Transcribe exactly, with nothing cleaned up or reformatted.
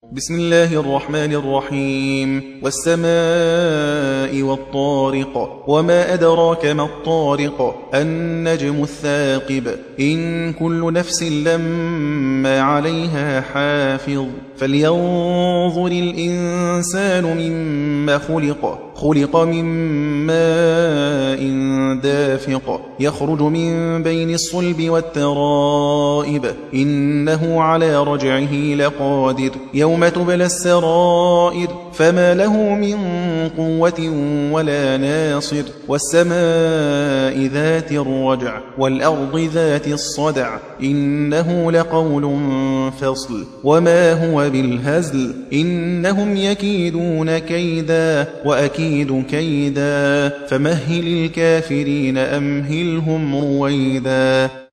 بسم الله الرحمن الرحيم والسماء والطارق وما أدراك ما الطارق النجم الثاقب إن كل نفس لما عليها حافظ فلينظر الإنسان مما خلق خلق من ماء دافق يخرج من بين الصلب والترائب إنه على رجعه لقادر يوم تبلى السرائر فما له من قوة ولا ناصر والسماء ذات الرجع والأرض ذات الصدع إنه لقول فصل وما هو بالهزل إنهم يكيدون كيدا وأكيد كيدا فمهل الكافرين أمهلهم رويدا.